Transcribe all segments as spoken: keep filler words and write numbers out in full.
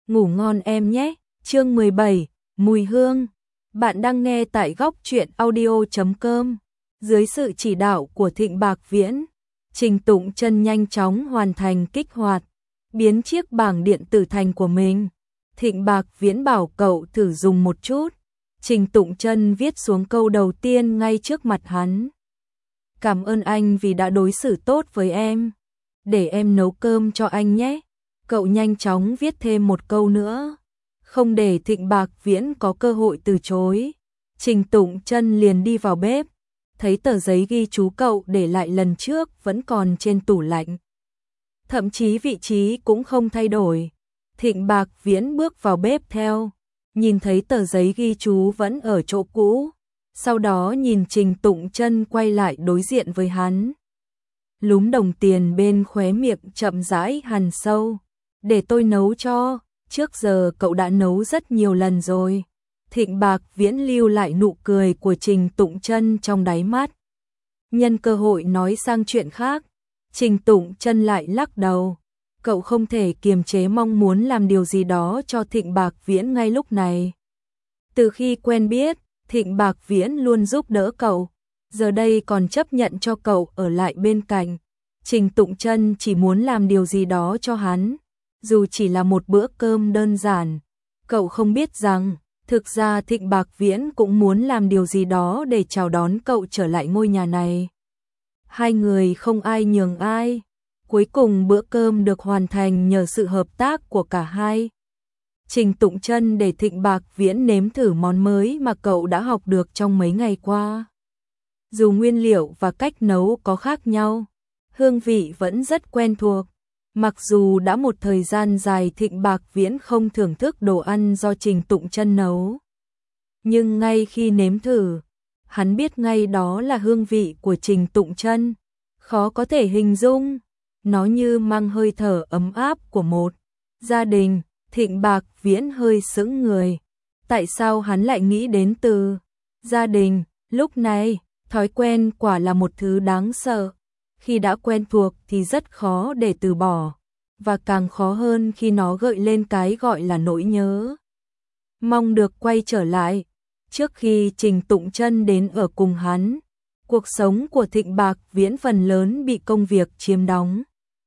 Ngủ ngon em nhé. Chương mười bảy, mùi hương. Bạn đang nghe tại góc truyện audio chấm com. Dưới sự chỉ đạo của Thịnh Bạc Viễn, Trình Tụng Chân nhanh chóng hoàn thành kích hoạt, biến chiếc bảng điện tử thành của mình. Thịnh Bạc Viễn bảo cậu thử dùng một chút. Trình Tụng Chân viết xuống câu đầu tiên ngay trước mặt hắn. Cảm ơn anh vì đã đối xử tốt với em. Để em nấu cơm cho anh nhé. Cậu nhanh chóng viết thêm một câu nữa. Không để Thịnh Bạc Viễn có cơ hội từ chối, Trình Tụng Chân liền đi vào bếp, thấy tờ giấy ghi chú cậu để lại lần trước vẫn còn trên tủ lạnh. Thậm chí vị trí cũng không thay đổi. Thịnh Bạc Viễn bước vào bếp theo, nhìn thấy tờ giấy ghi chú vẫn ở chỗ cũ, sau đó nhìn Trình Tụng Chân quay lại đối diện với hắn. Lúm đồng tiền bên khóe miệng chậm rãi hằn sâu. Để tôi nấu cho, trước giờ cậu đã nấu rất nhiều lần rồi. Thịnh Bạc Viễn lưu lại nụ cười của Trình Tụng Chân trong đáy mắt. Nhân cơ hội nói sang chuyện khác, Trình Tụng Chân lại lắc đầu. Cậu không thể kiềm chế mong muốn làm điều gì đó cho Thịnh Bạc Viễn ngay lúc này. Từ khi quen biết, Thịnh Bạc Viễn luôn giúp đỡ cậu, giờ đây còn chấp nhận cho cậu ở lại bên cạnh. Trình Tụng Chân chỉ muốn làm điều gì đó cho hắn, dù chỉ là một bữa cơm đơn giản. Cậu không biết rằng, thực ra Thịnh Bạc Viễn cũng muốn làm điều gì đó để chào đón cậu trở lại ngôi nhà này. Hai người không ai nhường ai. Cuối cùng bữa cơm được hoàn thành nhờ sự hợp tác của cả hai. Trình Tụng Chân để Thịnh Bạc Viễn nếm thử món mới mà cậu đã học được trong mấy ngày qua. Dù nguyên liệu và cách nấu có khác nhau, hương vị vẫn rất quen thuộc. Mặc dù đã một thời gian dài Thịnh Bạc Viễn không thưởng thức đồ ăn do Trình Tụng Chân nấu, nhưng ngay khi nếm thử, hắn biết ngay đó là hương vị của Trình Tụng Chân. Khó có thể hình dung, nó như mang hơi thở ấm áp của một gia đình. Thịnh Bạc Viễn hơi sững người. Tại sao hắn lại nghĩ đến từ gia đình? Lúc này, thói quen quả là một thứ đáng sợ. Khi đã quen thuộc thì rất khó để từ bỏ, và càng khó hơn khi nó gợi lên cái gọi là nỗi nhớ. Mong được quay trở lại. Trước khi Trình Tụng Chân đến ở cùng hắn, cuộc sống của Thịnh Bạc Viễn phần lớn bị công việc chiếm đóng.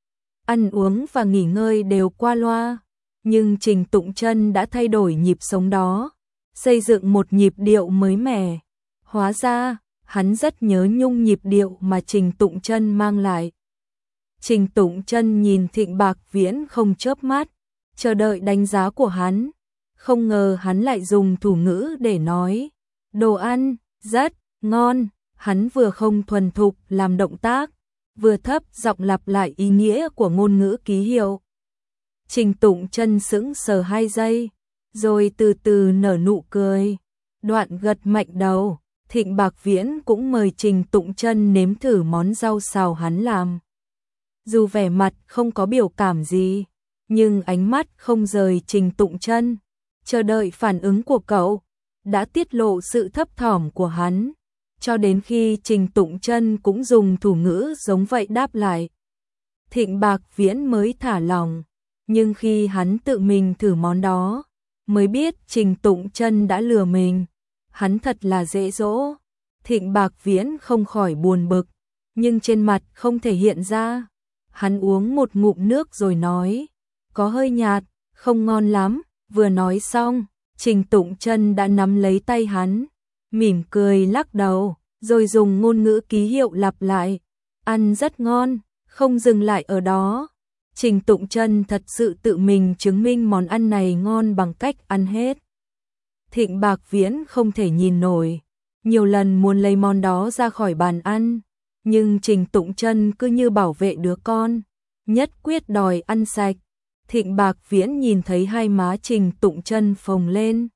Ăn uống và nghỉ ngơi đều qua loa, nhưng Trình Tụng Chân đã thay đổi nhịp sống đó, xây dựng một nhịp điệu mới mẻ. Hóa ra, hắn rất nhớ nhung nhịp điệu mà Trình Tụng Chân mang lại. Trình Tụng Chân nhìn Thịnh Bạc Viễn không chớp mắt, chờ đợi đánh giá của hắn. Không ngờ hắn lại dùng thủ ngữ để nói, đồ ăn rất ngon. Hắn vừa không thuần thục làm động tác, vừa thấp giọng lặp lại ý nghĩa của ngôn ngữ ký hiệu. Trình Tụng Chân sững sờ hai giây, rồi từ từ nở nụ cười. Đoạn gật mạnh đầu. Thịnh Bạc Viễn cũng mời Trình Tụng Chân nếm thử món rau xào hắn làm. Dù vẻ mặt không có biểu cảm gì, nhưng ánh mắt không rời Trình Tụng Chân, chờ đợi phản ứng của cậu, đã tiết lộ sự thấp thỏm của hắn, cho đến khi Trình Tụng Chân cũng dùng thủ ngữ giống vậy đáp lại. Thịnh Bạc Viễn mới thả lòng, nhưng khi hắn tự mình thử món đó, mới biết Trình Tụng Chân đã lừa mình. Hắn thật là dễ dỗ. Thịnh Bạc Viễn không khỏi buồn bực, nhưng trên mặt không thể hiện ra. Hắn uống một ngụm nước rồi nói, có hơi nhạt, không ngon lắm. Vừa nói xong, Trình Tụng Chân đã nắm lấy tay hắn, mỉm cười lắc đầu, rồi dùng ngôn ngữ ký hiệu lặp lại, ăn rất ngon. Không dừng lại ở đó, Trình Tụng Chân thật sự tự mình chứng minh món ăn này ngon bằng cách ăn hết. Thịnh Bạc Viễn không thể nhìn nổi, nhiều lần muốn lấy món đó ra khỏi bàn ăn, nhưng Trình Tụng Chân cứ như bảo vệ đứa con, nhất quyết đòi ăn sạch. Thịnh Bạc Viễn nhìn thấy hai má Trình Tụng Chân phồng lên,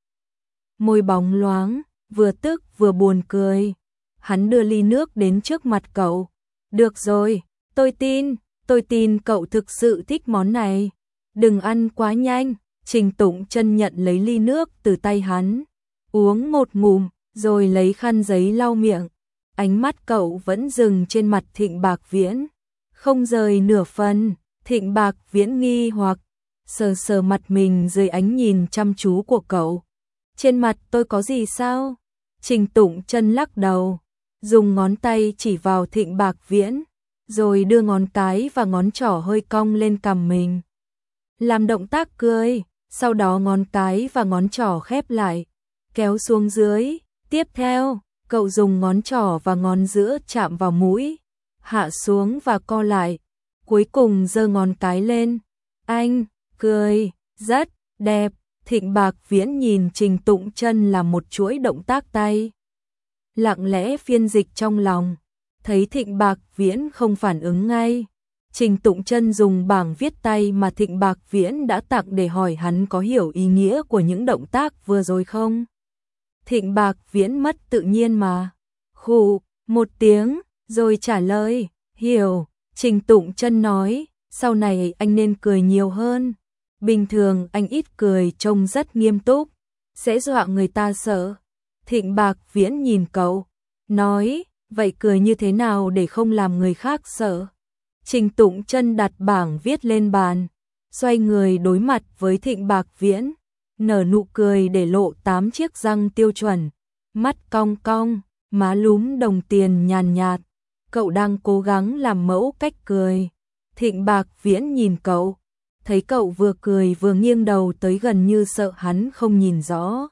môi bóng loáng, vừa tức vừa buồn cười. Hắn đưa ly nước đến trước mặt cậu. Được rồi, tôi tin, tôi tin cậu thực sự thích món này. Đừng ăn quá nhanh. Trình Tụng Chân nhận lấy ly nước từ tay hắn, uống một ngụm, rồi lấy khăn giấy lau miệng. Ánh mắt cậu vẫn dừng trên mặt Thịnh Bạc Viễn, không rời nửa phần. Thịnh Bạc Viễn nghi hoặc, sờ sờ mặt mình dưới ánh nhìn chăm chú của cậu. Trên mặt tôi có gì sao? Trình Tụng Chân lắc đầu, dùng ngón tay chỉ vào Thịnh Bạc Viễn, rồi đưa ngón cái và ngón trỏ hơi cong lên cằm mình. Làm động tác cười, sau đó ngón cái và ngón trỏ khép lại, kéo xuống dưới. Tiếp theo, cậu dùng ngón trỏ và ngón giữa chạm vào mũi, hạ xuống và co lại, cuối cùng giơ ngón cái lên. Anh, cười, rất đẹp. Thịnh Bạc Viễn nhìn Trình Tụng Chân làm một chuỗi động tác tay, lặng lẽ phiên dịch trong lòng. Thấy Thịnh Bạc Viễn không phản ứng ngay, Trình Tụng Chân dùng bảng viết tay mà Thịnh Bạc Viễn đã tặng để hỏi hắn có hiểu ý nghĩa của những động tác vừa rồi không. Thịnh Bạc Viễn mất tự nhiên mà khụ một tiếng rồi trả lời, hiểu. Trình Tụng Chân nói, sau này anh nên cười nhiều hơn. Bình thường anh ít cười trông rất nghiêm túc, sẽ dọa người ta sợ. Thịnh Bạc Viễn nhìn cậu, nói, vậy cười như thế nào để không làm người khác sợ? Trình Tụng Chân đặt bảng viết lên bàn, xoay người đối mặt với Thịnh Bạc Viễn, nở nụ cười để lộ tám chiếc răng tiêu chuẩn, mắt cong cong, má lúm đồng tiền nhàn nhạt. Cậu đang cố gắng làm mẫu cách cười. Thịnh Bạc Viễn nhìn cậu, thấy cậu vừa cười vừa nghiêng đầu tới gần như sợ hắn không nhìn rõ.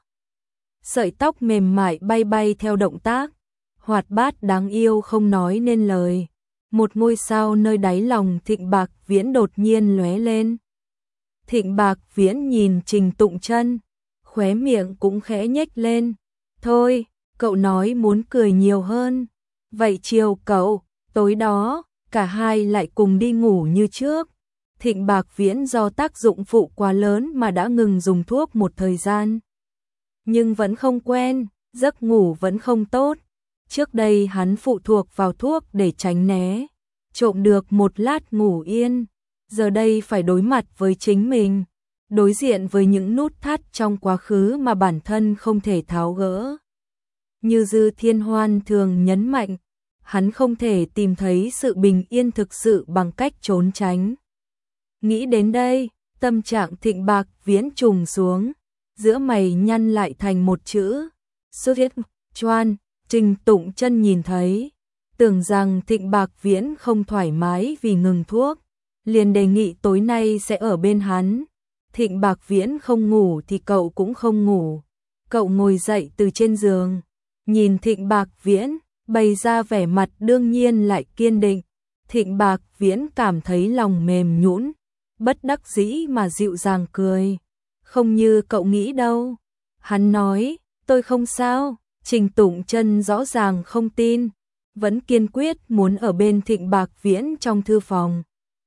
Sợi tóc mềm mại bay bay theo động tác, hoạt bát đáng yêu không nói nên lời. Một ngôi sao nơi đáy lòng Thịnh Bạc Viễn đột nhiên lóe lên. Thịnh Bạc Viễn nhìn Trình Tụng Chân, khóe miệng cũng khẽ nhếch lên. Thôi, cậu nói muốn cười nhiều hơn. Vậy chiều cậu, tối đó, cả hai lại cùng đi ngủ như trước. Thịnh Bạc Viễn do tác dụng phụ quá lớn mà đã ngừng dùng thuốc một thời gian. Nhưng vẫn không quen, giấc ngủ vẫn không tốt. Trước đây hắn phụ thuộc vào thuốc để tránh né, trộm được một lát ngủ yên. Giờ đây phải đối mặt với chính mình, đối diện với những nút thắt trong quá khứ mà bản thân không thể tháo gỡ. Như Dư Thiên Hoan thường nhấn mạnh, hắn không thể tìm thấy sự bình yên thực sự bằng cách trốn tránh. Nghĩ đến đây, tâm trạng Thịnh Bạc Viễn trùng xuống, giữa mày nhăn lại thành một chữ, Soviet Choan. Trình Tụng Chân nhìn thấy, tưởng rằng Thịnh Bạc Viễn không thoải mái vì ngừng thuốc, liền đề nghị tối nay sẽ ở bên hắn. Thịnh Bạc Viễn không ngủ thì cậu cũng không ngủ. Cậu ngồi dậy từ trên giường, nhìn Thịnh Bạc Viễn, bày ra vẻ mặt đương nhiên lại kiên định. Thịnh Bạc Viễn cảm thấy lòng mềm nhũn, bất đắc dĩ mà dịu dàng cười. Không như cậu nghĩ đâu. Hắn nói, tôi không sao. Trình Tụng Chân rõ ràng không tin, vẫn kiên quyết muốn ở bên Thịnh Bạc Viễn trong thư phòng.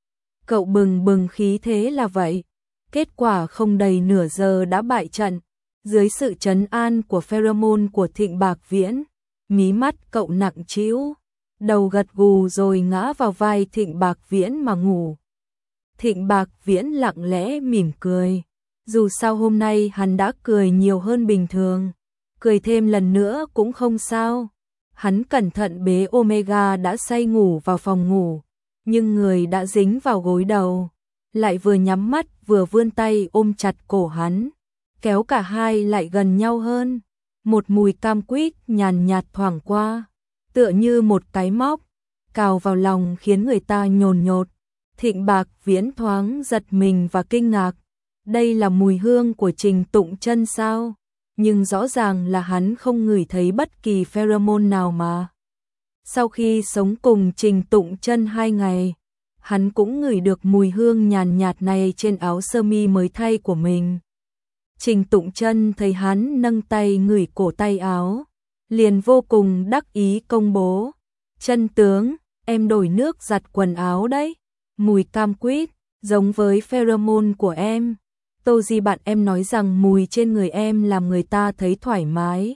Cậu bừng bừng khí thế là vậy, kết quả không đầy nửa giờ đã bại trận. Dưới sự trấn an của pheromone của Thịnh Bạc Viễn, mí mắt cậu nặng trĩu, đầu gật gù rồi ngã vào vai Thịnh Bạc Viễn mà ngủ. Thịnh Bạc Viễn lặng lẽ mỉm cười, dù sao hôm nay hắn đã cười nhiều hơn bình thường. Cười thêm lần nữa cũng không sao. Hắn cẩn thận bế Omega đã say ngủ vào phòng ngủ, nhưng người đã dính vào gối đầu, lại vừa nhắm mắt vừa vươn tay ôm chặt cổ hắn, kéo cả hai lại gần nhau hơn. Một mùi cam quýt nhàn nhạt thoảng qua, tựa như một cái móc, cào vào lòng khiến người ta nhồn nhột. Thịnh Bạc Viễn thoáng giật mình và kinh ngạc. Đây là mùi hương của Trình Tụng Chân sao? Nhưng rõ ràng là hắn không ngửi thấy bất kỳ pheromone nào mà. Sau khi sống cùng Trình Tụng Chân hai ngày, hắn cũng ngửi được mùi hương nhàn nhạt này trên áo sơ mi mới thay của mình. Trình Tụng Chân thấy hắn nâng tay ngửi cổ tay áo, liền vô cùng đắc ý công bố. Chân tướng, em đổi nước giặt quần áo đấy. Mùi cam quýt, giống với pheromone của em. Tô Di bạn em nói rằng mùi trên người em làm người ta thấy thoải mái.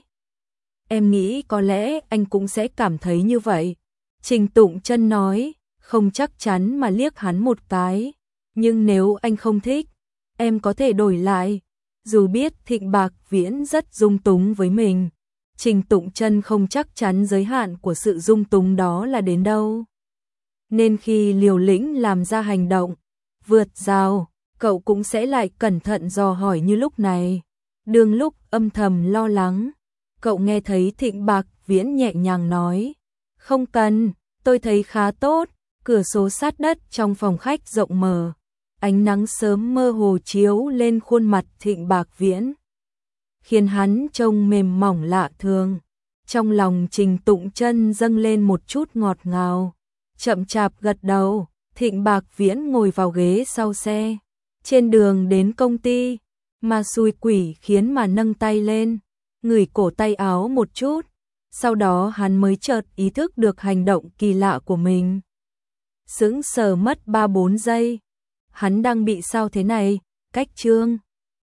Em nghĩ có lẽ anh cũng sẽ cảm thấy như vậy. Trình Tụng Chân nói, không chắc chắn mà liếc hắn một cái. Nhưng nếu anh không thích, em có thể đổi lại. Dù biết Thịnh Bạc Viễn rất dung túng với mình, Trình Tụng Chân không chắc chắn giới hạn của sự dung túng đó là đến đâu. Nên khi liều lĩnh làm ra hành động, vượt rào, cậu cũng sẽ lại cẩn thận dò hỏi như lúc này. Đường lúc âm thầm lo lắng, cậu nghe thấy Thịnh Bạc Viễn nhẹ nhàng nói, không cần, tôi thấy khá tốt. Cửa sổ sát đất trong phòng khách rộng mở, ánh nắng sớm mơ hồ chiếu lên khuôn mặt Thịnh Bạc Viễn, khiến hắn trông mềm mỏng lạ thường. Trong lòng Trình Tụng Chân dâng lên một chút ngọt ngào, chậm chạp gật đầu. Thịnh Bạc Viễn ngồi vào ghế sau xe, trên đường đến công ty, mà xui quỷ khiến mà nâng tay lên, ngửi cổ tay áo một chút, sau đó hắn mới chợt ý thức được hành động kỳ lạ của mình. Sững sờ mất ba bốn giây, hắn đang bị sao thế này, cách Trương